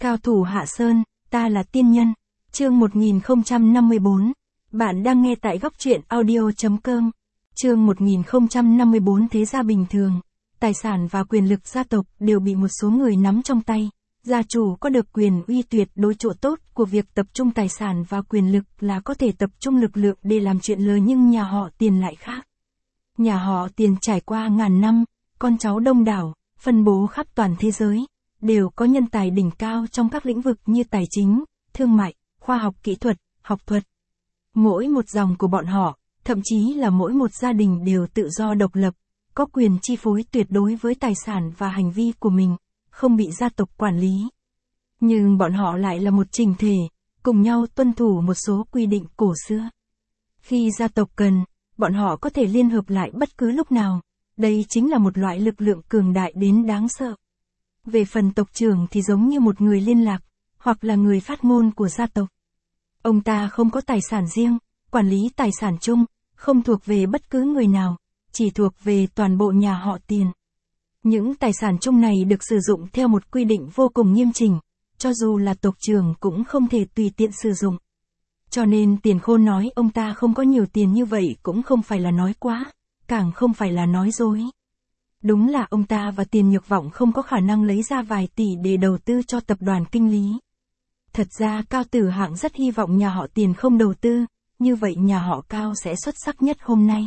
Cao thủ Hạ Sơn, ta là tiên nhân. Chương 1054. Bạn đang nghe tại góc truyện audio.com. Chương 1054. Thế gia bình thường, tài sản và quyền lực gia tộc đều bị một số người nắm trong tay. Gia chủ có được quyền uy tuyệt đối chỗ tốt của việc tập trung tài sản và quyền lực là có thể tập trung lực lượng để làm chuyện lớn, nhưng nhà họ Tiền lại khác. Nhà họ Tiền trải qua ngàn năm, con cháu đông đảo, phân bố khắp toàn thế giới, đều có nhân tài đỉnh cao trong các lĩnh vực như tài chính, thương mại, khoa học kỹ thuật, học thuật. Mỗi một dòng của bọn họ, thậm chí là mỗi một gia đình đều tự do độc lập, có quyền chi phối tuyệt đối với tài sản và hành vi của mình, không bị gia tộc quản lý. Nhưng bọn họ lại là một chỉnh thể, cùng nhau tuân thủ một số quy định cổ xưa. Khi gia tộc cần, bọn họ có thể liên hợp lại bất cứ lúc nào. Đây chính là một loại lực lượng cường đại đến đáng sợ. Về phần tộc trưởng thì giống như một người liên lạc, hoặc là người phát ngôn của gia tộc. Ông ta không có tài sản riêng, quản lý tài sản chung, không thuộc về bất cứ người nào, chỉ thuộc về toàn bộ nhà họ Tiền. Những tài sản chung này được sử dụng theo một quy định vô cùng nghiêm chỉnh, cho dù là tộc trưởng cũng không thể tùy tiện sử dụng. Cho nên Tiền Khôn nói ông ta không có nhiều tiền như vậy cũng không phải là nói quá, càng không phải là nói dối. Đúng là ông ta và Tiền Nhược Vọng không có khả năng lấy ra vài tỷ để đầu tư cho tập đoàn kinh lý. Thật ra Cao Tử Hạng rất hy vọng nhà họ Tiền không đầu tư, như vậy nhà họ Cao sẽ xuất sắc nhất hôm nay.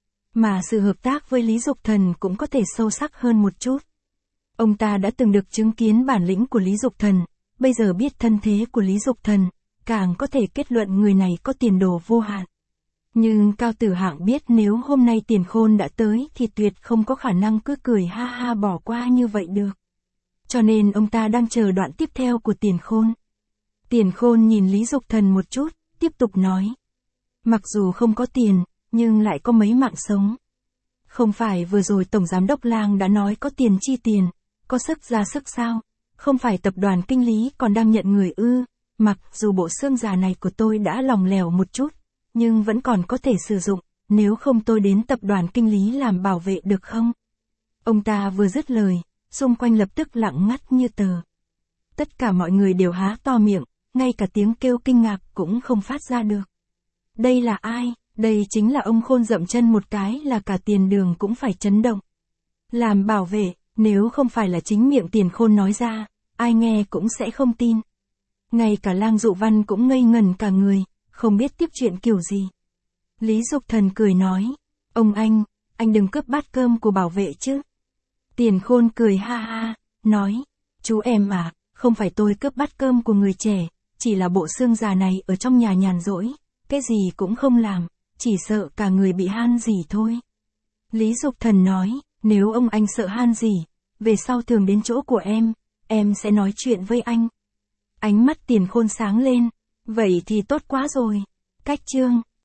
Mà sự hợp tác với Lý Dục Thần cũng có thể sâu sắc hơn một chút. Ông ta đã từng được chứng kiến bản lĩnh của Lý Dục Thần, bây giờ biết thân thế của Lý Dục Thần, càng có thể kết luận người này có tiền đồ vô hạn. Nhưng Cao Tử Hạng biết nếu hôm nay Tiền Khôn đã tới thì tuyệt không có khả năng cứ cười ha ha bỏ qua như vậy được. Cho nên ông ta đang chờ đoạn tiếp theo của Tiền Khôn. Tiền Khôn nhìn Lý Dục Thần một chút, tiếp tục nói. Mặc dù không có tiền, nhưng lại có mấy mạng sống. Không phải vừa rồi Tổng Giám đốc Lang đã nói có tiền chi tiền, có sức ra sức sao? Không phải tập đoàn kinh lý còn đang nhận người ư? Mặc dù bộ xương già này của tôi đã lỏng lẻo một chút, nhưng vẫn còn có thể sử dụng, nếu không tôi đến tập đoàn kinh lý làm bảo vệ được không? Ông ta vừa dứt lời, xung quanh lập tức lặng ngắt như tờ. Tất cả mọi người đều há to miệng, ngay cả tiếng kêu kinh ngạc cũng không phát ra được. Đây là ai? Đây chính là ông Khôn, dậm chân một cái là cả Tiền Đường cũng phải chấn động. Làm bảo vệ, nếu không phải là chính miệng Tiền Khôn nói ra, ai nghe cũng sẽ không tin. Ngay cả Lang Dụ Văn cũng ngây ngẩn cả người, không biết tiếp chuyện kiểu gì. Lý Dục Thần cười nói, ông anh đừng cướp bát cơm của bảo vệ chứ. Tiền Khôn cười ha ha, nói, chú em à, không phải tôi cướp bát cơm của người trẻ, chỉ là bộ xương già này ở trong nhà nhàn rỗi, cái gì cũng không làm, chỉ sợ cả người bị han gì thôi. Lý Dục Thần nói, nếu ông anh sợ han gì, về sau thường đến chỗ của em sẽ nói chuyện với anh. Ánh mắt Tiền Khôn sáng lên, vậy thì tốt quá rồi. Cách chương